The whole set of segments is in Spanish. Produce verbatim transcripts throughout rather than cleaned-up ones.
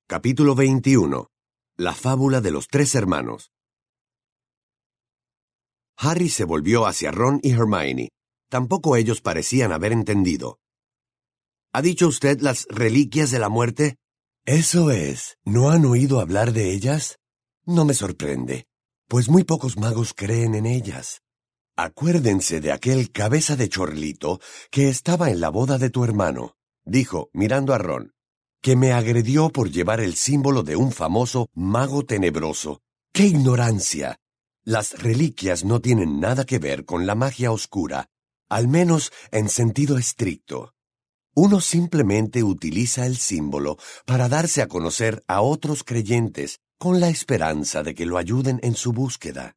Capítulo veintiuno. La fábula de los tres hermanos. Harry se volvió hacia Ron y Hermione. Tampoco ellos parecían haber entendido. ¿Ha dicho usted las reliquias de la muerte? Eso es. ¿No han oído hablar de ellas? No me sorprende, pues muy pocos magos creen en ellas. Acuérdense de aquel cabeza de chorlito que estaba en la boda de tu hermano, dijo, mirando a Ron, que me agredió por llevar el símbolo de un famoso mago tenebroso. ¡Qué ignorancia! Las reliquias no tienen nada que ver con la magia oscura, al menos en sentido estricto. Uno simplemente utiliza el símbolo para darse a conocer a otros creyentes con la esperanza de que lo ayuden en su búsqueda.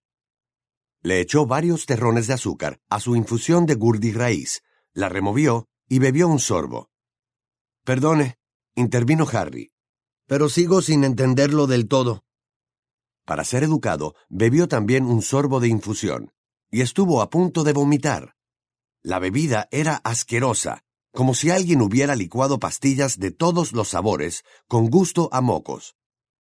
Le echó varios terrones de azúcar a su infusión de gurdi-raíz, la removió y bebió un sorbo. Perdone, intervino Harry, pero sigo sin entenderlo del todo. Para ser educado, bebió también un sorbo de infusión, y estuvo a punto de vomitar. La bebida era asquerosa, como si alguien hubiera licuado pastillas de todos los sabores, con gusto a mocos.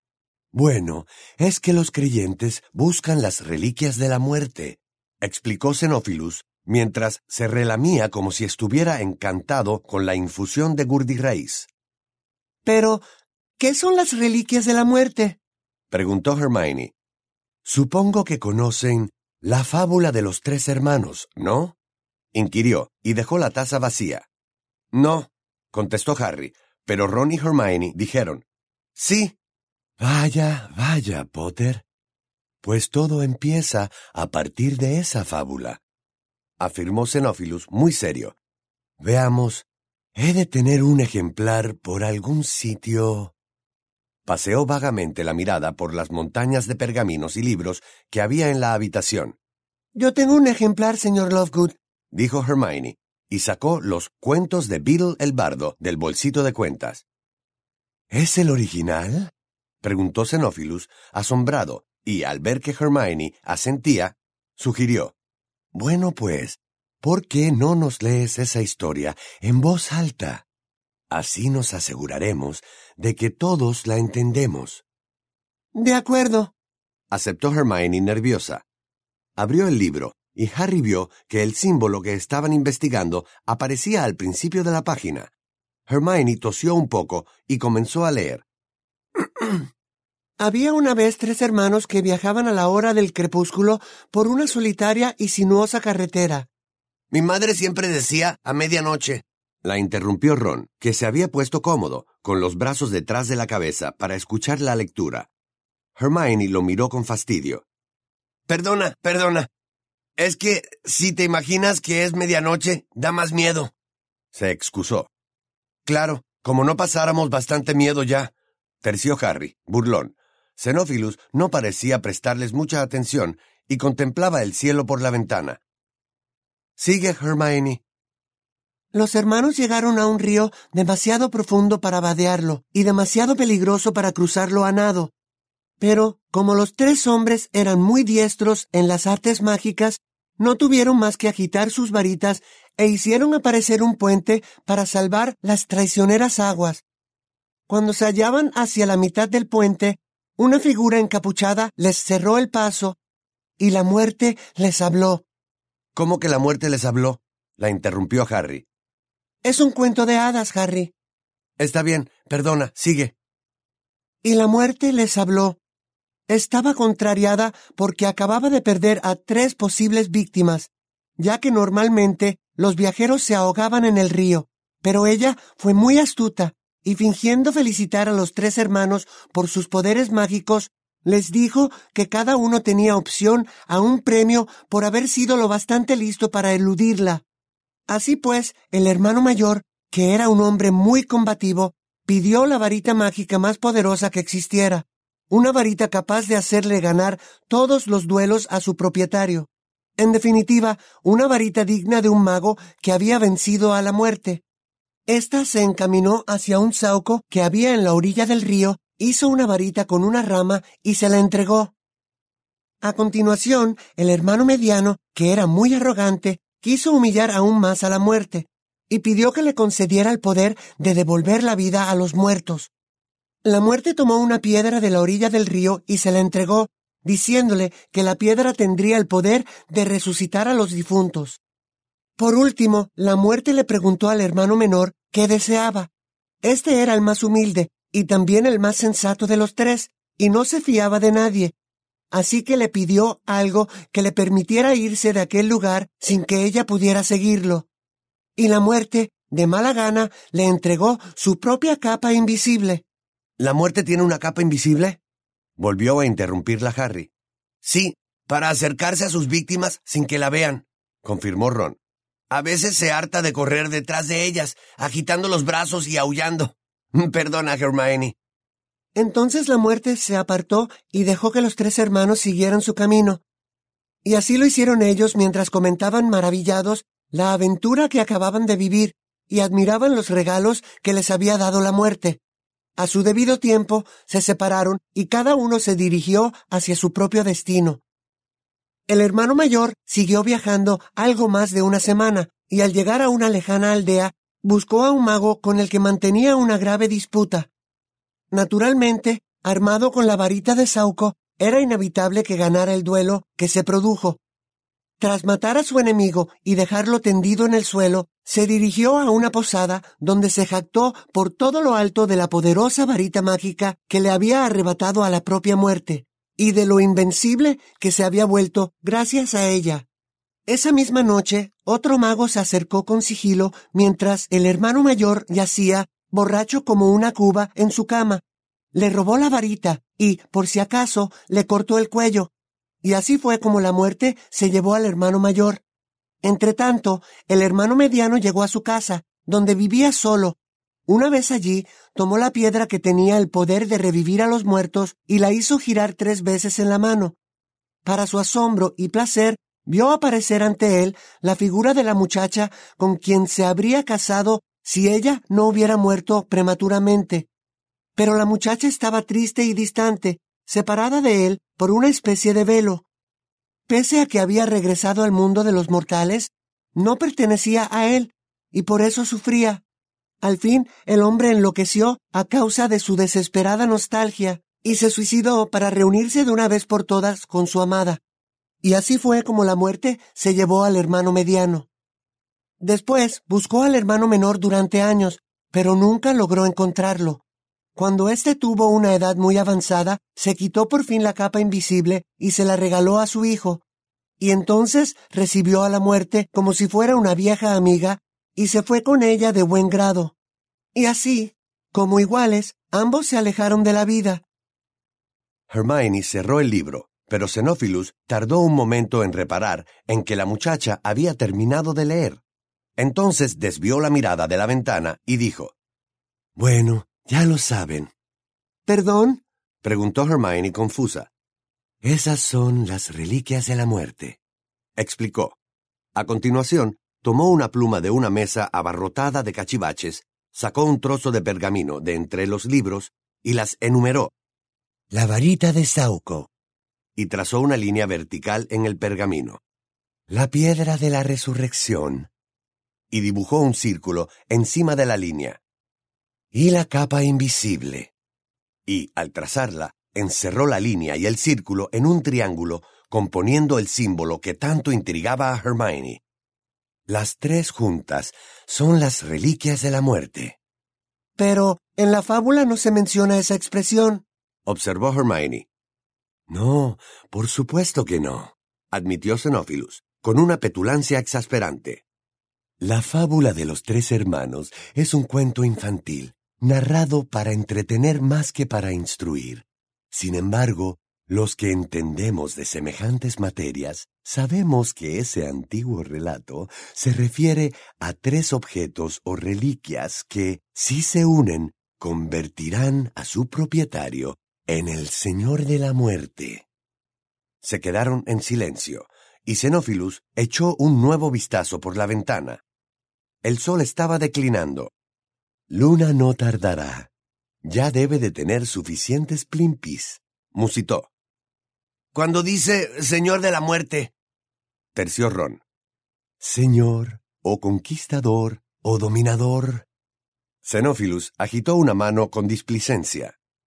Bueno, es que los creyentes buscan las reliquias de la muerte, explicó Xenófilus, mientras se relamía como si estuviera encantado con la infusión de gurdi-raíz. Pero, ¿qué son las reliquias de la muerte?, preguntó Hermione. Supongo que conocen la fábula de los tres hermanos, ¿no?, inquirió, y dejó la taza vacía. No, contestó Harry, pero Ron y Hermione dijeron, sí. Vaya, vaya, Potter. Pues todo empieza a partir de esa fábula, afirmó Xenófilus muy serio. Veamos, he de tener un ejemplar por algún sitio. Paseó vagamente la mirada por las montañas de pergaminos y libros que había en la habitación. Yo tengo un ejemplar, señor Lovegood, dijo Hermione, y sacó los cuentos de Beedle el bardo del bolsito de cuentas. ¿Es el original?, preguntó Xenófilus, asombrado, y al ver que Hermione asentía, sugirió. Bueno, pues, ¿por qué no nos lees esa historia en voz alta? Así nos aseguraremos de que todos la entendemos. De acuerdo, aceptó Hermione nerviosa. Abrió el libro, y Harry vio que el símbolo que estaban investigando aparecía al principio de la página. Hermione tosió un poco y comenzó a leer. Había una vez tres hermanos que viajaban a la hora del crepúsculo por una solitaria y sinuosa carretera. Mi madre siempre decía a medianoche. La interrumpió Ron, que se había puesto cómodo, con los brazos detrás de la cabeza para escuchar la lectura. Hermione lo miró con fastidio. Perdona, perdona. Es que, si te imaginas que es medianoche, da más miedo. Se excusó. Claro, como no pasáramos bastante miedo ya, terció Harry, burlón. Xenófilus no parecía prestarles mucha atención y contemplaba el cielo por la ventana. Sigue, Hermione. Los hermanos llegaron a un río demasiado profundo para vadearlo y demasiado peligroso para cruzarlo a nado. Pero, como los tres hombres eran muy diestros en las artes mágicas, no tuvieron más que agitar sus varitas e hicieron aparecer un puente para salvar las traicioneras aguas. Cuando se hallaban hacia la mitad del puente, una figura encapuchada les cerró el paso y la muerte les habló. ¿Cómo que la muerte les habló?, la interrumpió Harry. Es un cuento de hadas, Harry. Está bien, perdona, sigue. Y la muerte les habló. Estaba contrariada porque acababa de perder a tres posibles víctimas, ya que normalmente los viajeros se ahogaban en el río, pero ella fue muy astuta y fingiendo felicitar a los tres hermanos por sus poderes mágicos, les dijo que cada uno tenía opción a un premio por haber sido lo bastante listo para eludirla. Así pues, el hermano mayor, que era un hombre muy combativo, pidió la varita mágica más poderosa que existiera, una varita capaz de hacerle ganar todos los duelos a su propietario. En definitiva, una varita digna de un mago que había vencido a la muerte. Esta se encaminó hacia un saúco que había en la orilla del río, hizo una varita con una rama y se la entregó. A continuación, el hermano mediano, que era muy arrogante, quiso humillar aún más a la muerte, y pidió que le concediera el poder de devolver la vida a los muertos. La muerte tomó una piedra de la orilla del río y se la entregó, diciéndole que la piedra tendría el poder de resucitar a los difuntos. Por último, la muerte le preguntó al hermano menor qué deseaba. Este era el más humilde y también el más sensato de los tres, y no se fiaba de nadie. Así que le pidió algo que le permitiera irse de aquel lugar sin que ella pudiera seguirlo. Y la muerte, de mala gana, le entregó su propia capa invisible. ¿La muerte tiene una capa invisible? Volvió a interrumpirla Harry. Sí, para acercarse a sus víctimas sin que la vean, confirmó Ron. A veces se harta de correr detrás de ellas, agitando los brazos y aullando. Perdona, Hermione. Entonces la muerte se apartó y dejó que los tres hermanos siguieran su camino. Y así lo hicieron ellos mientras comentaban maravillados la aventura que acababan de vivir y admiraban los regalos que les había dado la muerte. A su debido tiempo se separaron y cada uno se dirigió hacia su propio destino. El hermano mayor siguió viajando algo más de una semana y al llegar a una lejana aldea buscó a un mago con el que mantenía una grave disputa. Naturalmente, armado con la varita de Sauco, era inevitable que ganara el duelo que se produjo. Tras matar a su enemigo y dejarlo tendido en el suelo, se dirigió a una posada donde se jactó por todo lo alto de la poderosa varita mágica que le había arrebatado a la propia muerte, y de lo invencible que se había vuelto gracias a ella. Esa misma noche, otro mago se acercó con sigilo mientras el hermano mayor yacía, borracho como una cuba, en su cama. Le robó la varita y, por si acaso, le cortó el cuello. Y así fue como la muerte se llevó al hermano mayor. Entretanto, el hermano mediano llegó a su casa, donde vivía solo. Una vez allí, tomó la piedra que tenía el poder de revivir a los muertos y la hizo girar tres veces en la mano. Para su asombro y placer, vio aparecer ante él la figura de la muchacha con quien se habría casado si ella no hubiera muerto prematuramente. Pero la muchacha estaba triste y distante, separada de él por una especie de velo. Pese a que había regresado al mundo de los mortales, no pertenecía a él, y por eso sufría. Al fin, el hombre enloqueció a causa de su desesperada nostalgia, y se suicidó para reunirse de una vez por todas con su amada. Y así fue como la muerte se llevó al hermano mediano. Después buscó al hermano menor durante años, pero nunca logró encontrarlo. Cuando éste tuvo una edad muy avanzada, se quitó por fin la capa invisible y se la regaló a su hijo. Y entonces recibió a la muerte como si fuera una vieja amiga y se fue con ella de buen grado. Y así, como iguales, ambos se alejaron de la vida. Hermione cerró el libro, pero Xenófilus tardó un momento en reparar en que la muchacha había terminado de leer. Entonces desvió la mirada de la ventana y dijo: «Bueno, ya lo saben». ¿Perdón?, preguntó Hermione confusa. «Esas son las reliquias de la muerte», explicó. A continuación, tomó una pluma de una mesa abarrotada de cachivaches, sacó un trozo de pergamino de entre los libros y las enumeró. «La varita de Sauco», y trazó una línea vertical en el pergamino. «La piedra de la resurrección», y dibujó un círculo encima de la línea. «Y la capa invisible». Y, al trazarla, encerró la línea y el círculo en un triángulo, componiendo el símbolo que tanto intrigaba a Hermione. «Las tres juntas son las reliquias de la muerte». «Pero en la fábula no se menciona esa expresión», observó Hermione. «No, por supuesto que no», admitió Xenófilus, con una petulancia exasperante. «La fábula de los tres hermanos es un cuento infantil, narrado para entretener más que para instruir. Sin embargo, los que entendemos de semejantes materias sabemos que ese antiguo relato se refiere a tres objetos o reliquias que, si se unen, convertirán a su propietario en el Señor de la Muerte». Se quedaron en silencio, y Xenófilus echó un nuevo vistazo por la ventana. El sol estaba declinando. «Luna no tardará. Ya debe de tener suficientes plimpis», musitó. «Cuando dice Señor de la Muerte», terció Ron. «Señor, o conquistador, o dominador». Xenófilus agitó una mano con displicencia.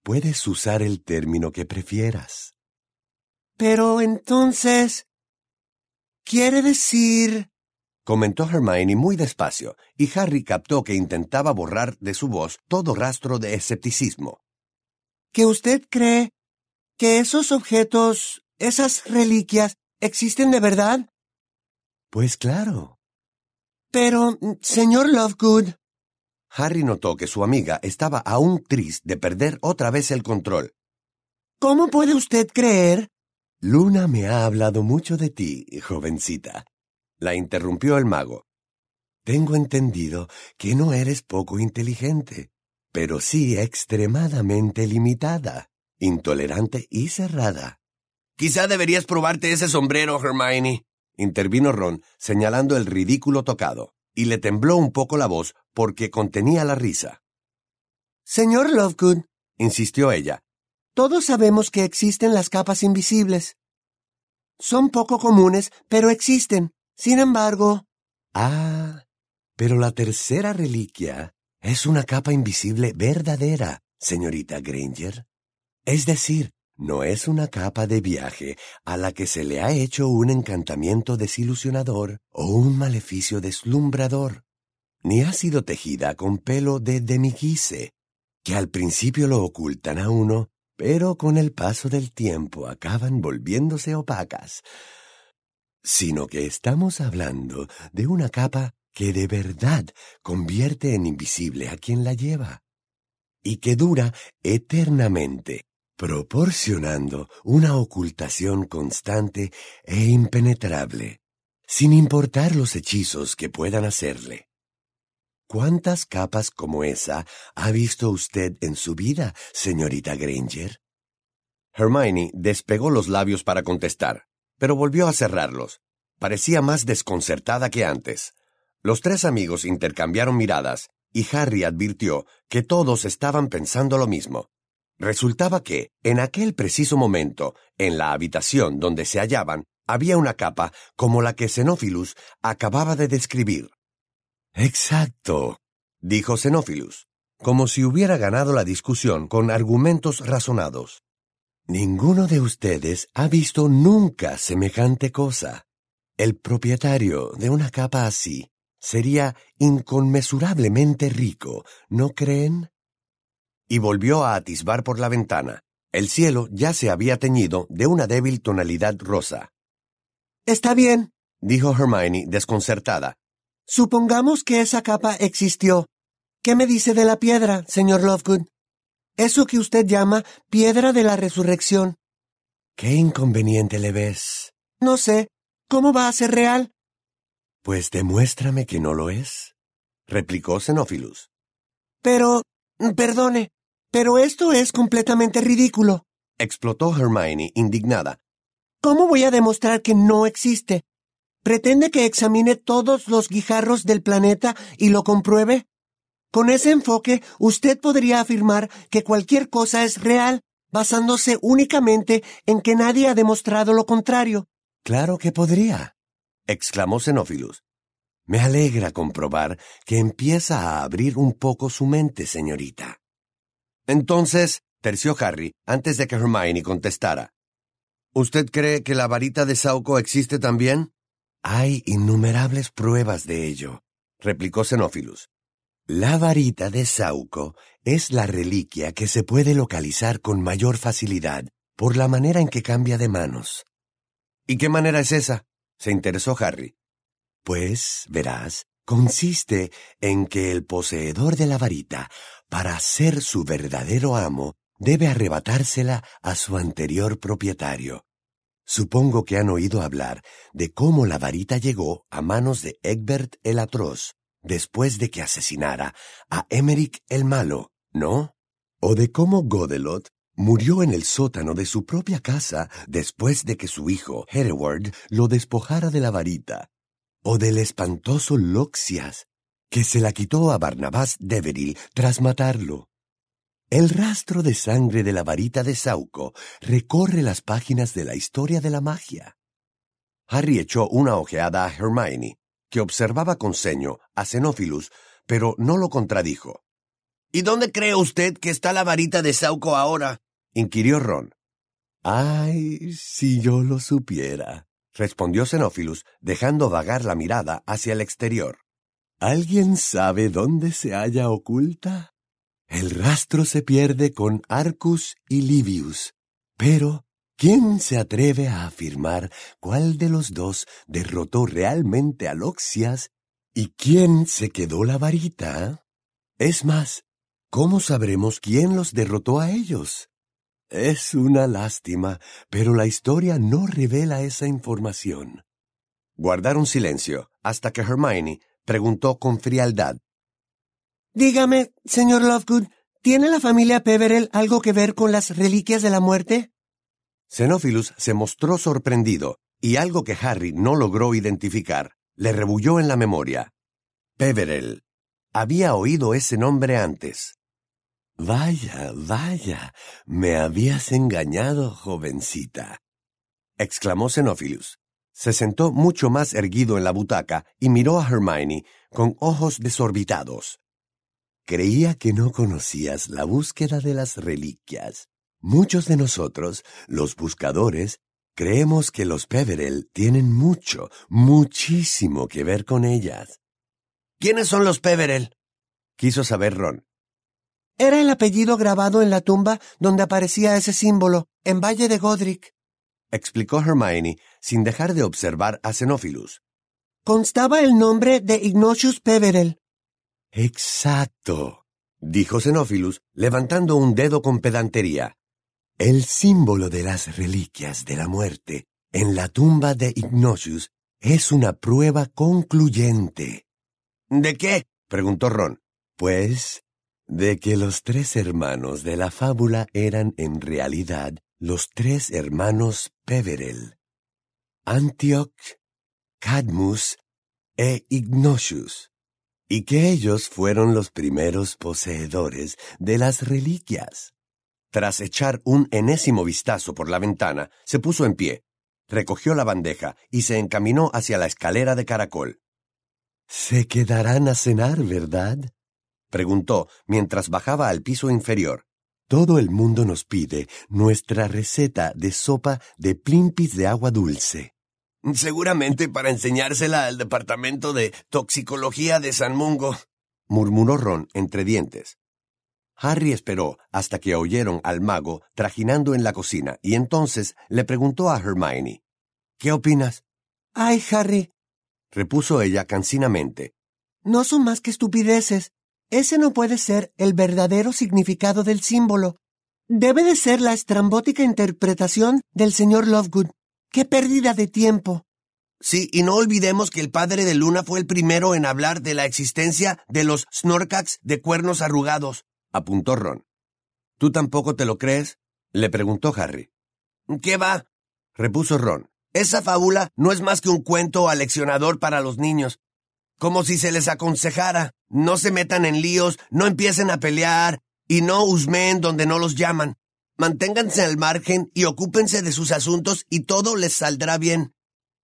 Puedes usar el término que prefieras. Pero entonces... ¿quiere decir...? Comentó Hermione muy despacio, y Harry captó que intentaba borrar de su voz todo rastro de escepticismo. ¿Que usted cree que esos objetos, esas reliquias, existen de verdad? Pues claro. Pero, señor Lovegood... Harry notó que su amiga estaba aún triste de perder otra vez el control. ¿Cómo puede usted creer? Luna me ha hablado mucho de ti, jovencita. La interrumpió el mago. Tengo entendido que no eres poco inteligente, pero sí extremadamente limitada, intolerante y cerrada. Quizá deberías probarte ese sombrero, Hermione, intervino Ron, señalando el ridículo tocado, y le tembló un poco la voz porque contenía la risa. Señor Lovegood, insistió ella, todos sabemos que existen las capas invisibles. Son poco comunes, pero existen. Sin embargo... Ah, pero la tercera reliquia es una capa invisible verdadera, señorita Granger. Es decir, no es una capa de viaje a la que se le ha hecho un encantamiento desilusionador o un maleficio deslumbrador, ni ha sido tejida con pelo de demiquise, que al principio lo ocultan a uno, pero con el paso del tiempo acaban volviéndose opacas, sino que estamos hablando de una capa que de verdad convierte en invisible a quien la lleva, y que dura eternamente, proporcionando una ocultación constante e impenetrable, sin importar los hechizos que puedan hacerle. ¿Cuántas capas como esa ha visto usted en su vida, señorita Granger? Hermione despegó los labios para contestar, pero volvió a cerrarlos. Parecía más desconcertada que antes. Los tres amigos intercambiaron miradas, y Harry advirtió que todos estaban pensando lo mismo. Resultaba que, en aquel preciso momento, en la habitación donde se hallaban, había una capa como la que Xenófilus acababa de describir. «Exacto», dijo Xenófilus, como si hubiera ganado la discusión con argumentos razonados. «Ninguno de ustedes ha visto nunca semejante cosa. El propietario de una capa así sería inconmensurablemente rico, ¿no creen?» Y volvió a atisbar por la ventana. El cielo ya se había teñido de una débil tonalidad rosa. Está bien, dijo Hermione desconcertada. Supongamos que esa capa existió. ¿Qué me dice de la piedra, señor Lovegood? Eso que usted llama piedra de la resurrección. ¿Qué inconveniente le ves? No sé. ¿Cómo va a ser real? Pues demuéstrame que no lo es, replicó Xenófilus. Pero, perdone, pero esto es completamente ridículo, explotó Hermione indignada. ¿Cómo voy a demostrar que no existe? ¿Pretende que examine todos los guijarros del planeta y lo compruebe? Con ese enfoque, usted podría afirmar que cualquier cosa es real, basándose únicamente en que nadie ha demostrado lo contrario. Claro que podría, exclamó Xenófilus. Me alegra comprobar que empieza a abrir un poco su mente, señorita. Entonces, terció Harry, antes de que Hermione contestara. ¿Usted cree que la varita de Sauco existe también? Hay innumerables pruebas de ello, replicó Xenófilus. La varita de Sauco es la reliquia que se puede localizar con mayor facilidad por la manera en que cambia de manos. ¿Y qué manera es esa?, se interesó Harry. Pues, verás, consiste en que el poseedor de la varita, para ser su verdadero amo, debe arrebatársela a su anterior propietario. Supongo que han oído hablar de cómo la varita llegó a manos de Egbert el Atroz, después de que asesinara a Emeric el Malo, ¿no? O de cómo Godelot murió en el sótano de su propia casa después de que su hijo Hereward lo despojara de la varita. O del espantoso Loxias, que se la quitó a Barnabás Deveril tras matarlo. El rastro de sangre de la varita de Sauco recorre las páginas de la historia de la magia. Harry echó una ojeada a Hermione, que observaba con ceño a Xenófilus, pero no lo contradijo. ¿Y dónde cree usted que está la varita de Sauco ahora?, inquirió Ron. Ay, si yo lo supiera, respondió Xenófilos, dejando vagar la mirada hacia el exterior. ¿Alguien sabe dónde se halla oculta? El rastro se pierde con Arcus y Livius, pero ¿quién se atreve a afirmar cuál de los dos derrotó realmente a Loxias y quién se quedó la varita? Es más, ¿cómo sabremos quién los derrotó a ellos? Es una lástima, pero la historia no revela esa información. Guardaron silencio hasta que Hermione preguntó con frialdad. Dígame, señor Lovegood, ¿tiene la familia Peverell algo que ver con las reliquias de la muerte? Xenófilos se mostró sorprendido, y algo que Harry no logró identificar le rebulló en la memoria. Peverell. Había oído ese nombre antes. Vaya, vaya, me habías engañado, jovencita, exclamó Xenófilos. Se sentó mucho más erguido en la butaca y miró a Hermione con ojos desorbitados. Creía que no conocías la búsqueda de las reliquias. Muchos de nosotros, los buscadores, creemos que los Peverell tienen mucho, muchísimo que ver con ellas. ¿Quiénes son los Peverell?, quiso saber Ron. Era el apellido grabado en la tumba donde aparecía ese símbolo, en Valle de Godric, explicó Hermione sin dejar de observar a Xenófilos. Constaba el nombre de Ignatius Peverell. Exacto, dijo Xenófilos, levantando un dedo con pedantería. El símbolo de las reliquias de la muerte en la tumba de Ignatius es una prueba concluyente. ¿De qué?, preguntó Ron. Pues, de que los tres hermanos de la fábula eran en realidad los tres hermanos Peverell, Antioch, Cadmus e Ignatius, y que ellos fueron los primeros poseedores de las reliquias. Tras echar un enésimo vistazo por la ventana, se puso en pie, recogió la bandeja y se encaminó hacia la escalera de caracol. «Se quedarán a cenar, ¿verdad?», preguntó mientras bajaba al piso inferior. «Todo el mundo nos pide nuestra receta de sopa de plimpis de agua dulce». «Seguramente para enseñársela al departamento de toxicología de San Mungo», murmuró Ron entre dientes. Harry esperó hasta que oyeron al mago trajinando en la cocina y entonces le preguntó a Hermione. «¿Qué opinas?». «Ay, Harry», repuso ella cansinamente. «No son más que estupideces. Ese no puede ser el verdadero significado del símbolo. Debe de ser la estrambótica interpretación del señor Lovegood. ¡Qué pérdida de tiempo!». Sí, y no olvidemos que el padre de Luna fue el primero en hablar de la existencia de los Snorkax de cuernos arrugados, apuntó Ron. ¿Tú tampoco te lo crees?, le preguntó Harry. ¿Qué va?, repuso Ron. Esa fábula no es más que un cuento aleccionador para los niños. Como si se les aconsejara, no se metan en líos, no empiecen a pelear y no husmeen donde no los llaman. Manténganse al margen y ocúpense de sus asuntos y todo les saldrá bien.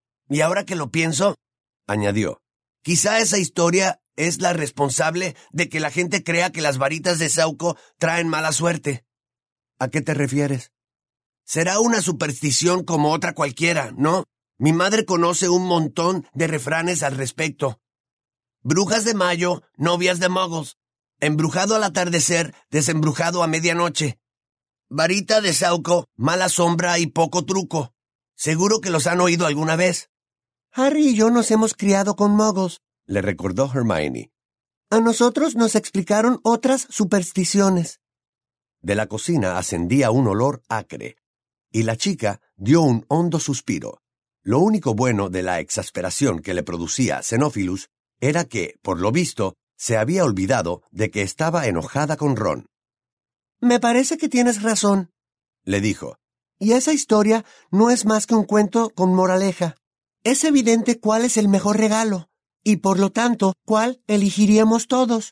Y ahora que lo pienso, añadió, quizá esa historia es la responsable de que la gente crea que las varitas de Sauco traen mala suerte. ¿A qué te refieres? Será una superstición como otra cualquiera, ¿no? Mi madre conoce un montón de refranes al respecto. Brujas de mayo, novias de muggles. Embrujado al atardecer, desembrujado a medianoche. Varita de Sauco, mala sombra y poco truco. Seguro que los han oído alguna vez. Harry y yo nos hemos criado con muggles, le recordó Hermione. A nosotros nos explicaron otras supersticiones. De la cocina ascendía un olor acre, y la chica dio un hondo suspiro. Lo único bueno de la exasperación que le producía Xenófilos era que, por lo visto, se había olvidado de que estaba enojada con Ron. «Me parece que tienes razón», le dijo. «Y esa historia no es más que un cuento con moraleja. Es evidente cuál es el mejor regalo, y por lo tanto, cuál elegiríamos todos».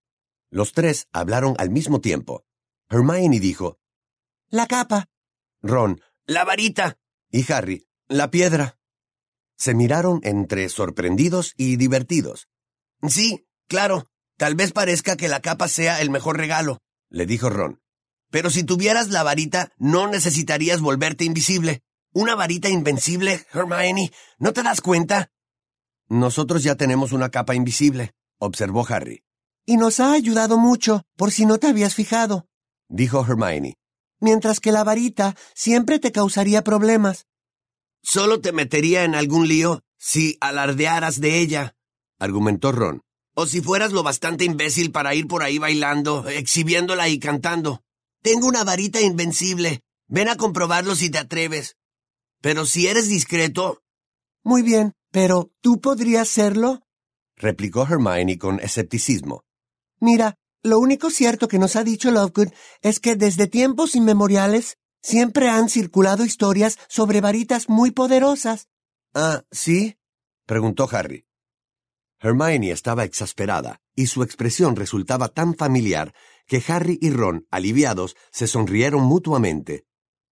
Los tres hablaron al mismo tiempo. Hermione dijo, «La capa». Ron, «La varita». Y Harry, «La piedra». Se miraron entre sorprendidos y divertidos. «Sí, claro, Tal vez parezca que la capa sea el mejor regalo, le dijo Ron. Pero si tuvieras la varita, no necesitarías volverte invisible. ¿Una varita invencible, Hermione? ¿No te das cuenta? Nosotros ya tenemos una capa invisible, observó Harry. Y nos ha ayudado mucho, por si no te habías fijado, dijo Hermione. Mientras que la varita siempre te causaría problemas. Solo te metería en algún lío si alardearas de ella, argumentó Ron. O si fueras lo bastante imbécil para ir por ahí bailando, exhibiéndola y cantando. Tengo una varita invencible. Ven a comprobarlo si te atreves. Pero si eres discreto... Muy bien, pero ¿tú podrías serlo? replicó Hermione con escepticismo. Mira, lo único cierto que nos ha dicho Lovegood es que desde tiempos inmemoriales siempre han circulado historias sobre varitas muy poderosas. ¿Ah, sí? preguntó Harry. Hermione estaba exasperada, y su expresión resultaba tan familiar que Harry y Ron, aliviados, se sonrieron mutuamente.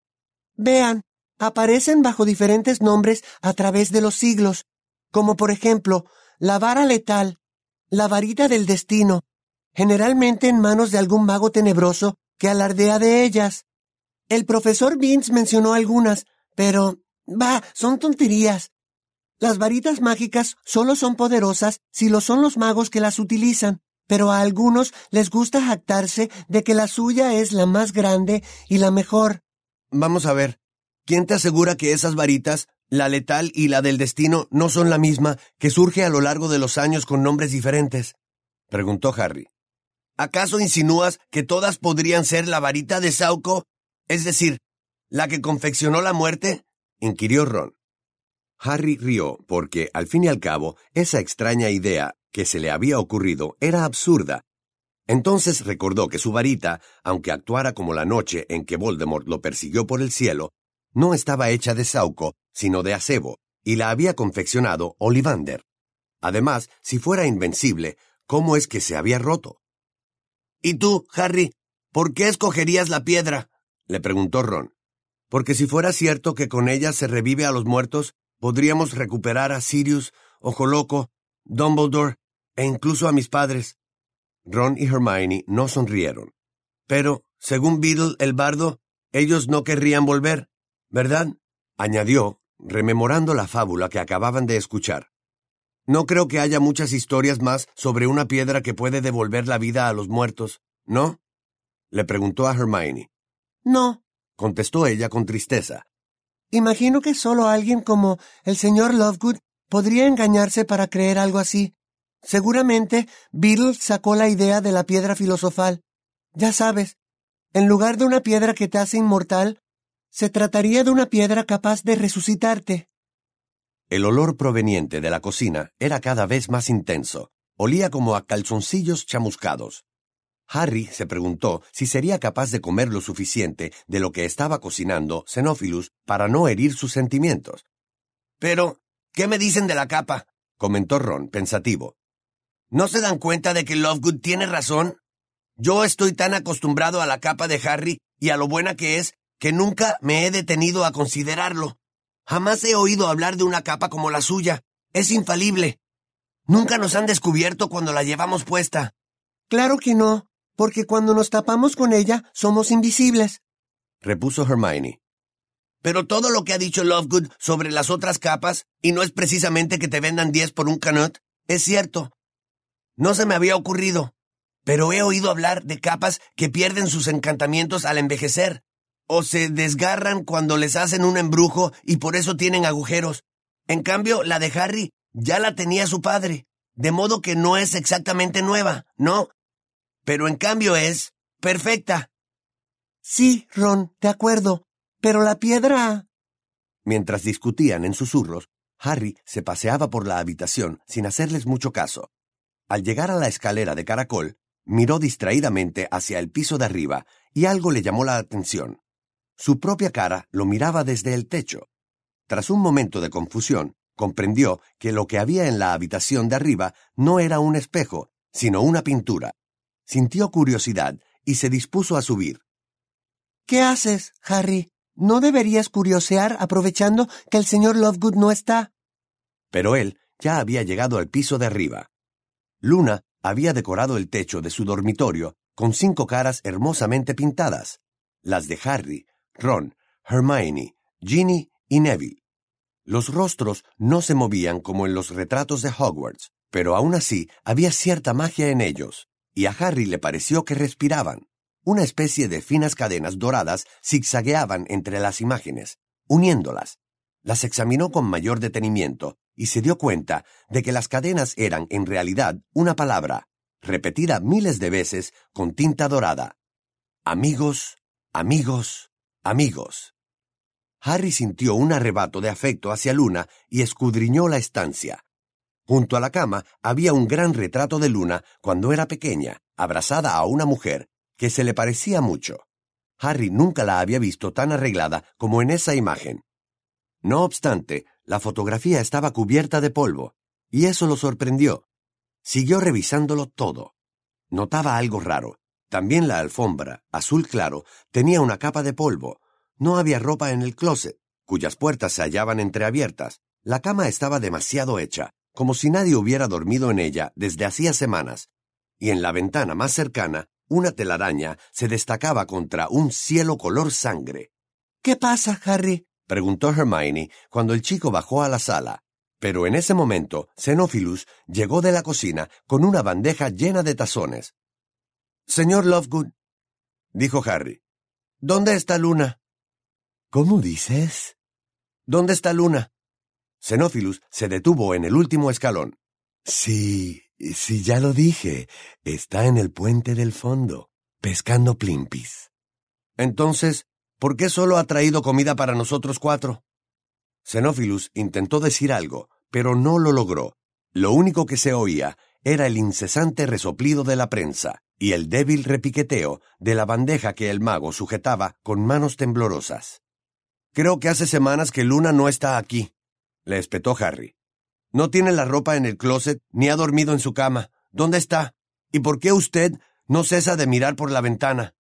Vean, aparecen bajo diferentes nombres a través de los siglos, como por ejemplo, la vara letal, la varita del destino, generalmente en manos de algún mago tenebroso que alardea de ellas. El profesor Binns mencionó algunas, pero, bah, son tonterías. Las varitas mágicas solo son poderosas si lo son los magos que las utilizan, pero a algunos les gusta jactarse de que la suya es la más grande y la mejor. Vamos a ver, ¿quién te asegura que esas varitas, la letal y la del destino, no son la misma que surge a lo largo de los años con nombres diferentes? Preguntó Harry. ¿Acaso insinúas que todas podrían ser la varita de Sauco? Es decir, ¿la que confeccionó la muerte? Inquirió Ron. Harry rió porque, al fin y al cabo, esa extraña idea que se le había ocurrido era absurda. Entonces recordó que su varita, aunque actuara como la noche en que Voldemort lo persiguió por el cielo, no estaba hecha de Sauco, sino de acebo, y la había confeccionado Ollivander. Además, si fuera invencible, ¿cómo es que se había roto? ¿Y tú, Harry, por qué escogerías la piedra?, le preguntó Ron. Porque si fuera cierto que con ella se revive a los muertos, podríamos recuperar a Sirius, Ojo Loco, Dumbledore e incluso a mis padres. Ron y Hermione no sonrieron. Pero, según Beedle el bardo, ellos no querrían volver, ¿verdad?, añadió, rememorando la fábula que acababan de escuchar. No creo que haya muchas historias más sobre una piedra que puede devolver la vida a los muertos, ¿no?, le preguntó a Hermione. No, contestó ella con tristeza. Imagino que solo alguien como el señor Lovegood podría engañarse para creer algo así. Seguramente Beedle sacó la idea de la piedra filosofal. Ya sabes, en lugar de una piedra que te hace inmortal, se trataría de una piedra capaz de resucitarte. El olor proveniente de la cocina era cada vez más intenso. Olía como a calzoncillos chamuscados. Harry se preguntó si sería capaz de comer lo suficiente de lo que estaba cocinando Xenófilus para no herir sus sentimientos. Pero, ¿qué me dicen de la capa?, comentó Ron, pensativo. ¿No se dan cuenta de que Lovegood tiene razón? Yo estoy tan acostumbrado a la capa de Harry y a lo buena que es, que nunca me he detenido a considerarlo. Jamás he oído hablar de una capa como la suya. Es infalible. Nunca nos han descubierto cuando la llevamos puesta. Claro que no, porque cuando nos tapamos con ella somos invisibles, repuso Hermione. Pero todo lo que ha dicho Lovegood sobre las otras capas, y no es precisamente que te vendan diez por un canut, es cierto. No se me había ocurrido, pero he oído hablar de capas que pierden sus encantamientos al envejecer, o se desgarran cuando les hacen un embrujo y por eso tienen agujeros. En cambio, la de Harry ya la tenía su padre, de modo que no es exactamente nueva, ¿no? Pero en cambio es perfecta. Sí, Ron, de acuerdo, pero la piedra... Mientras discutían en susurros, Harry se paseaba por la habitación sin hacerles mucho caso. Al llegar a la escalera de caracol, miró distraídamente hacia el piso de arriba y algo le llamó la atención. Su propia cara lo miraba desde el techo. Tras un momento de confusión, comprendió que lo que había en la habitación de arriba no era un espejo, sino una pintura. Sintió curiosidad y se dispuso a subir. ¿Qué haces, Harry? ¿No deberías curiosear aprovechando que el señor Lovegood no está? Pero él ya había llegado al piso de arriba. Luna había decorado el techo de su dormitorio con cinco caras hermosamente pintadas, las de Harry, Ron, Hermione, Ginny y Neville. Los rostros no se movían como en los retratos de Hogwarts, pero aún así había cierta magia en ellos, y a Harry le pareció que respiraban. Una especie de finas cadenas doradas zigzagueaban entre las imágenes, uniéndolas. Las examinó con mayor detenimiento y se dio cuenta de que las cadenas eran en realidad una palabra, repetida miles de veces con tinta dorada. Amigos, amigos, amigos. Harry sintió un arrebato de afecto hacia Luna y escudriñó la estancia. Junto a la cama había un gran retrato de Luna cuando era pequeña, abrazada a una mujer que se le parecía mucho. Harry nunca la había visto tan arreglada como en esa imagen. No obstante, la fotografía estaba cubierta de polvo, y eso lo sorprendió. Siguió revisándolo todo. Notaba algo raro. También la alfombra, azul claro, tenía una capa de polvo. No había ropa en el closet, cuyas puertas se hallaban entreabiertas. La cama estaba demasiado hecha, como si nadie hubiera dormido en ella desde hacía semanas. Y en la ventana más cercana, una telaraña se destacaba contra un cielo color sangre. ¿Qué pasa, Harry?, preguntó Hermione cuando el chico bajó a la sala. Pero en ese momento, Xenophilus llegó de la cocina con una bandeja llena de tazones. «Señor Lovegood», dijo Harry, «¿dónde está Luna?» ¿Cómo dices? «¿Dónde está Luna?» Xenophilus se detuvo en el último escalón. Sí, sí, ya lo dije. Está en el puente del fondo, pescando plimpis. Entonces, ¿por qué solo ha traído comida para nosotros cuatro? Xenophilus intentó decir algo, pero no lo logró. Lo único que se oía era el incesante resoplido de la prensa y el débil repiqueteo de la bandeja que el mago sujetaba con manos temblorosas. «Creo que hace semanas que Luna no está aquí», le espetó Harry. «No tiene la ropa en el closet ni ha dormido en su cama. ¿Dónde está? ¿Y por qué usted no cesa de mirar por la ventana?»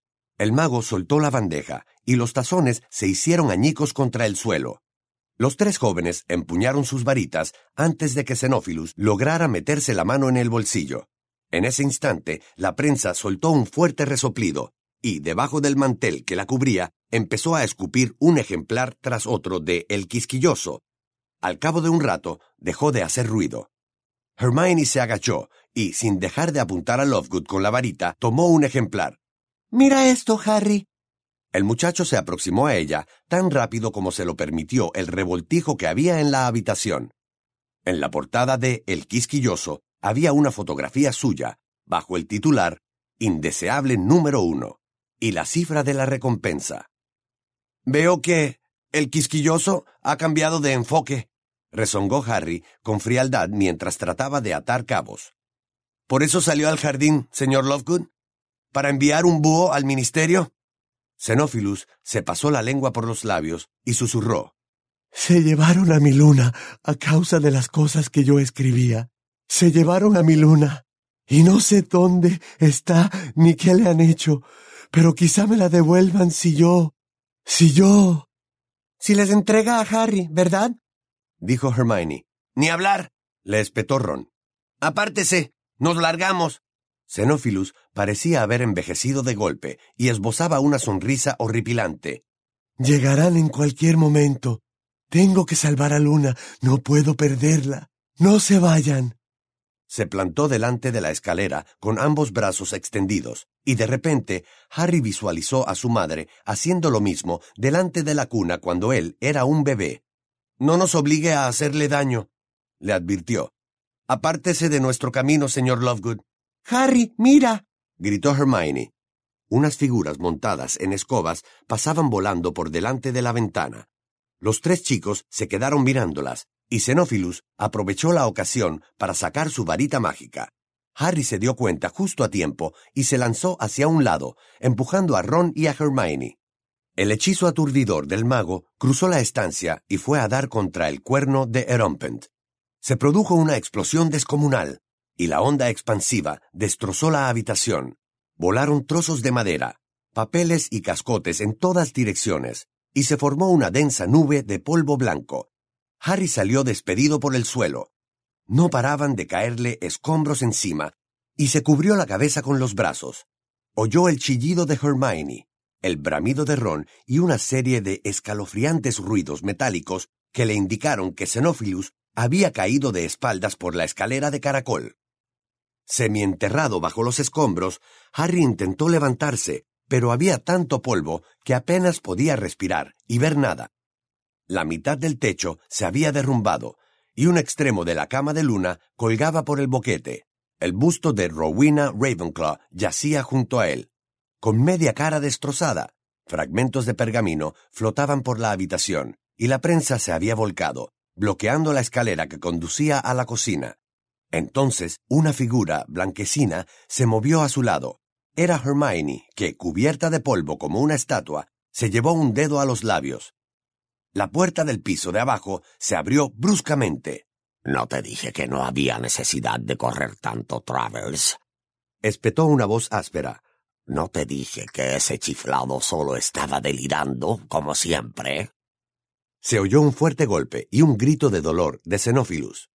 El mago soltó la bandeja y los tazones se hicieron añicos contra el suelo. Los tres jóvenes empuñaron sus varitas antes de que Xenophilus lograra meterse la mano en el bolsillo. En ese instante, la prensa soltó un fuerte resoplido y, debajo del mantel que la cubría, empezó a escupir un ejemplar tras otro de El Quisquilloso. Al cabo de un rato, dejó de hacer ruido. Hermione se agachó y, sin dejar de apuntar a Lovegood con la varita, tomó un ejemplar. «Mira esto, Harry». El muchacho se aproximó a ella tan rápido como se lo permitió el revoltijo que había en la habitación. En la portada de El Quisquilloso había una fotografía suya, bajo el titular «Indeseable número uno» y la cifra de la recompensa. «Veo que El Quisquilloso ha cambiado de enfoque», rezongó Harry con frialdad mientras trataba de atar cabos. «¿Por eso salió al jardín, señor Lovegood? ¿Para enviar un búho al ministerio?» Xenophilus se pasó la lengua por los labios y susurró. Se llevaron a mi Luna a causa de las cosas que yo escribía. Se llevaron a mi Luna. Y no sé dónde está ni qué le han hecho, pero quizá me la devuelvan si yo... si yo... Si les entrega a Harry, ¿verdad?, dijo Hermione. «Ni hablar», le espetó Ron. «Apártese, nos largamos». Xenophilus parecía haber envejecido de golpe y esbozaba una sonrisa horripilante. Llegarán en cualquier momento. Tengo que salvar a Luna. No puedo perderla. No se vayan. Se plantó delante de la escalera con ambos brazos extendidos, y de repente Harry visualizó a su madre haciendo lo mismo delante de la cuna cuando él era un bebé. «No nos obligue a hacerle daño», le advirtió. «Apártese de nuestro camino, señor Lovegood». «Harry, mira», gritó Hermione. Unas figuras montadas en escobas pasaban volando por delante de la ventana. Los tres chicos se quedaron mirándolas, y Xenophilus aprovechó la ocasión para sacar su varita mágica. Harry se dio cuenta justo a tiempo y se lanzó hacia un lado, empujando a Ron y a Hermione. El hechizo aturdidor del mago cruzó la estancia y fue a dar contra el cuerno de Erumpent. Se produjo una explosión descomunal, y la onda expansiva destrozó la habitación. Volaron trozos de madera, papeles y cascotes en todas direcciones, y se formó una densa nube de polvo blanco. Harry salió despedido por el suelo. No paraban de caerle escombros encima, y se cubrió la cabeza con los brazos. Oyó el chillido de Hermione, el bramido de Ron y una serie de escalofriantes ruidos metálicos que le indicaron que Xenófilus había caído de espaldas por la escalera de caracol. Semienterrado bajo los escombros, Harry intentó levantarse, pero había tanto polvo que apenas podía respirar y ver nada. La mitad del techo se había derrumbado, y un extremo de la cama de Luna colgaba por el boquete. El busto de Rowena Ravenclaw yacía junto a él, con media cara destrozada. Fragmentos de pergamino flotaban por la habitación, y la prensa se había volcado, bloqueando la escalera que conducía a la cocina. Entonces, una figura blanquecina se movió a su lado. Era Hermione, que, cubierta de polvo como una estatua, se llevó un dedo a los labios. La puerta del piso de abajo se abrió bruscamente. «¿No te dije que no había necesidad de correr tanto, Travers?», espetó una voz áspera. «¿No te dije que ese chiflado solo estaba delirando, como siempre?». Se oyó un fuerte golpe y un grito de dolor de Xenófilus.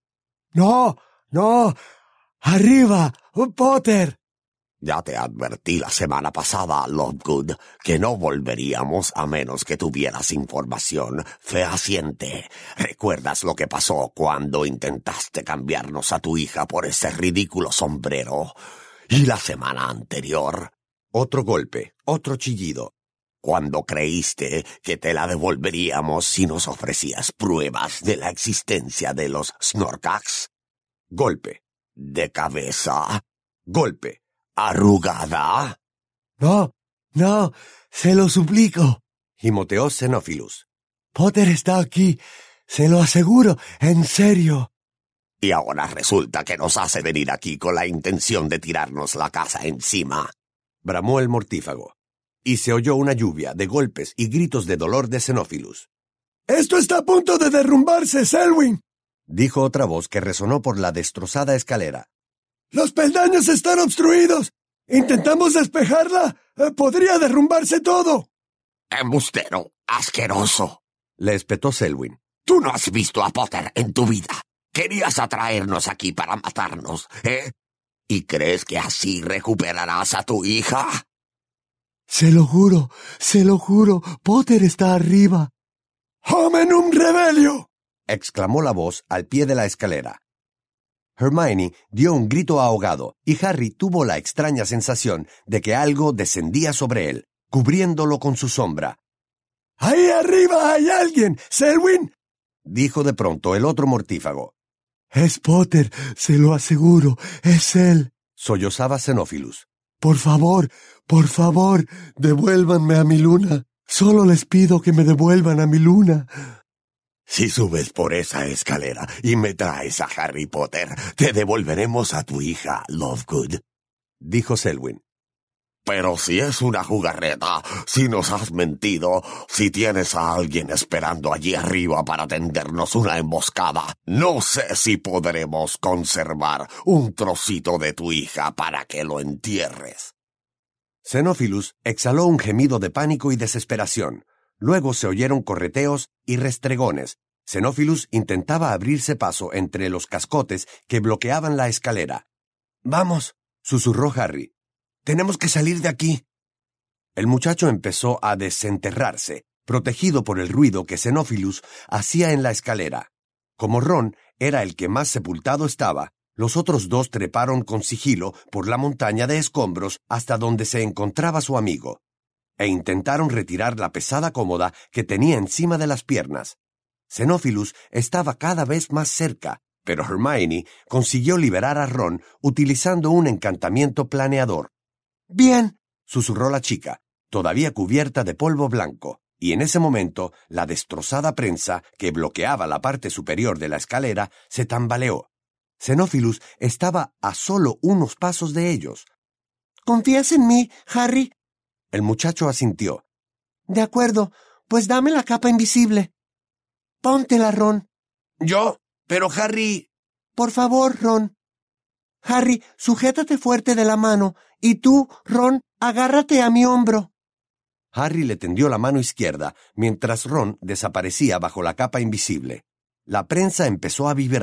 «¡No! ¡No! ¡Arriba! ¡Potter!». «Ya te advertí la semana pasada, Lovegood, que no volveríamos a menos que tuvieras información fehaciente. ¿Recuerdas lo que pasó cuando intentaste cambiarnos a tu hija por ese ridículo sombrero? ¿Y la semana anterior?». Otro golpe, otro chillido. «Cuando creíste que te la devolveríamos si nos ofrecías pruebas de la existencia de los Snorkax». Golpe. «¿De cabeza?». Golpe. «¿Arrugada?». «No, no, se lo suplico», gimoteó Xenófilus. «Potter está aquí, se lo aseguro, en serio». «Y ahora resulta que nos hace venir aquí con la intención de tirarnos la casa encima», bramó el mortífago. Y se oyó una lluvia de golpes y gritos de dolor de Xenófilus. «¡Esto está a punto de derrumbarse, Selwyn!», dijo otra voz que resonó por la destrozada escalera. «Los peldaños están obstruidos. ¿Intentamos despejarla? Eh, podría derrumbarse todo». «Embustero, asqueroso», le espetó Selwyn. «Tú no has visto a Potter en tu vida. Querías atraernos aquí para matarnos, ¿eh? ¿Y crees que así recuperarás a tu hija?». «Se lo juro, se lo juro, Potter está arriba». «¡Homenum rebelio!», exclamó la voz al pie de la escalera. Hermione dio un grito ahogado, y Harry tuvo la extraña sensación de que algo descendía sobre él, cubriéndolo con su sombra. «¡Ahí arriba hay alguien, Selwyn!», dijo de pronto el otro mortífago. «Es Potter, se lo aseguro, es él», sollozaba Xenófilus. «Por favor, por favor, devuélvanme a mi Luna. Solo les pido que me devuelvan a mi Luna». «Si subes por esa escalera y me traes a Harry Potter, te devolveremos a tu hija, Lovegood», dijo Selwyn. «Pero si es una jugarreta, si nos has mentido, si tienes a alguien esperando allí arriba para tendernos una emboscada, no sé si podremos conservar un trocito de tu hija para que lo entierres». Xenófilus exhaló un gemido de pánico y desesperación. Luego se oyeron correteos y restregones. Xenófilus intentaba abrirse paso entre los cascotes que bloqueaban la escalera. «Vamos», susurró Harry. «Tenemos que salir de aquí». El muchacho empezó a desenterrarse, protegido por el ruido que Xenófilus hacía en la escalera. Como Ron era el que más sepultado estaba, los otros dos treparon con sigilo por la montaña de escombros hasta donde se encontraba su amigo, e intentaron retirar la pesada cómoda que tenía encima de las piernas. Xenófilus estaba cada vez más cerca, pero Hermione consiguió liberar a Ron utilizando un encantamiento planeador. «Bien», susurró la chica, todavía cubierta de polvo blanco, y en ese momento la destrozada prensa que bloqueaba la parte superior de la escalera se tambaleó. Xenófilus estaba a solo unos pasos de ellos. «¿Confías en mí, Harry?». El muchacho asintió. «De acuerdo, pues dame la capa invisible». «Póntela, Ron». «¿Yo? Pero Harry...» «Por favor, Ron». «Harry, sujétate fuerte de la mano, y tú, Ron, agárrate a mi hombro». Harry le tendió la mano izquierda, mientras Ron desaparecía bajo la capa invisible. La prensa empezó a vibrar.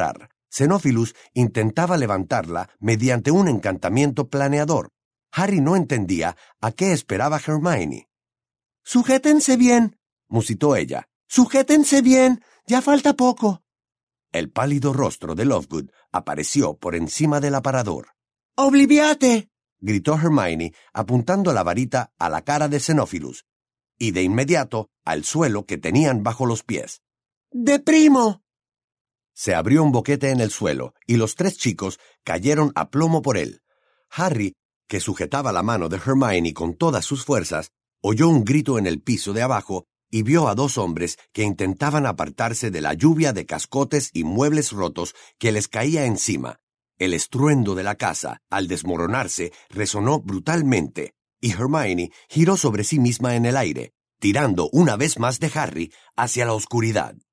Xenófilus intentaba levantarla mediante un encantamiento planeador. Harry no entendía a qué esperaba Hermione. «Sujétense bien», musitó ella. «Sujétense bien, ya falta poco». El pálido rostro de Lovegood apareció por encima del aparador. «¡Obliviate!», gritó Hermione, apuntando la varita a la cara de Xenófilus, y de inmediato al suelo que tenían bajo los pies. «¡Deprimo!». Se abrió un boquete en el suelo, y los tres chicos cayeron a plomo por él. Harry, que sujetaba la mano de Hermione con todas sus fuerzas, oyó un grito en el piso de abajo y vio a dos hombres que intentaban apartarse de la lluvia de cascotes y muebles rotos que les caía encima. El estruendo de la casa, al desmoronarse, resonó brutalmente, y Hermione giró sobre sí misma en el aire, tirando una vez más de Harry hacia la oscuridad.